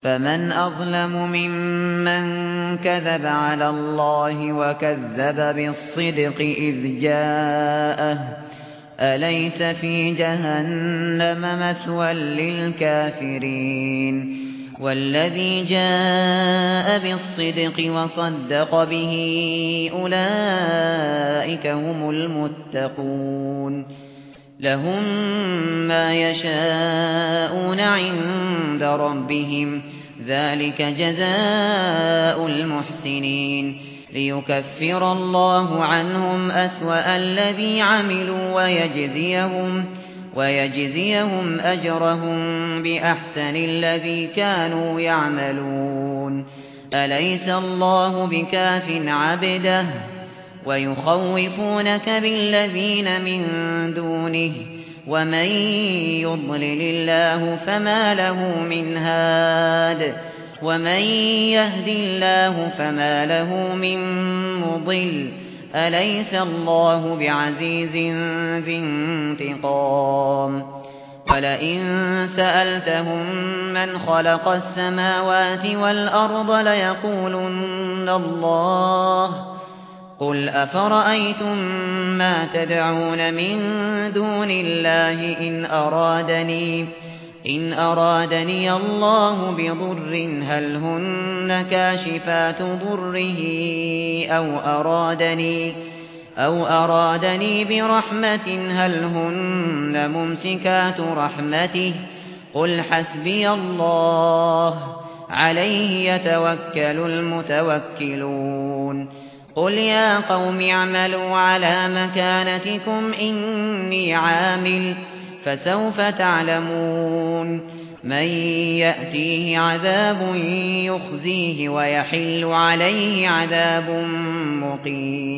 فمن أظلم ممن كذب على الله وكذب بالصدق إذ جاءه أليس في جهنم مثوى للكافرين والذي جاء بالصدق وصدق به أولئك هم المتقون لهم ما يشاءون عند ربهم ذلك جزاء المحسنين ليكفر الله عنهم أسوأ الذي عملوا ويجزيهم أجرهم بأحسن الذي كانوا يعملون أليس الله بكاف عبده ويخوفونك بالذين من دونه ومن يضلل الله فما له من هاد ومن يهد الله فما له من مضل أليس الله بعزيز ذي انتقام ولئن سألتهم من خلق السماوات والأرض ليقولن الله قل أفرأيتم ما تدعون من دون الله إن أرادني الله بضر هل هن كاشفات ضره أو أرادني برحمة هل هن ممسكات رحمته قل حسبي الله عليه يتوكل المتوكلون قل يا قوم اعملوا على مكانتكم إني عامل فسوف تعلمون من يأتيه عذاب يخزيه ويحل عليه عذاب مقيم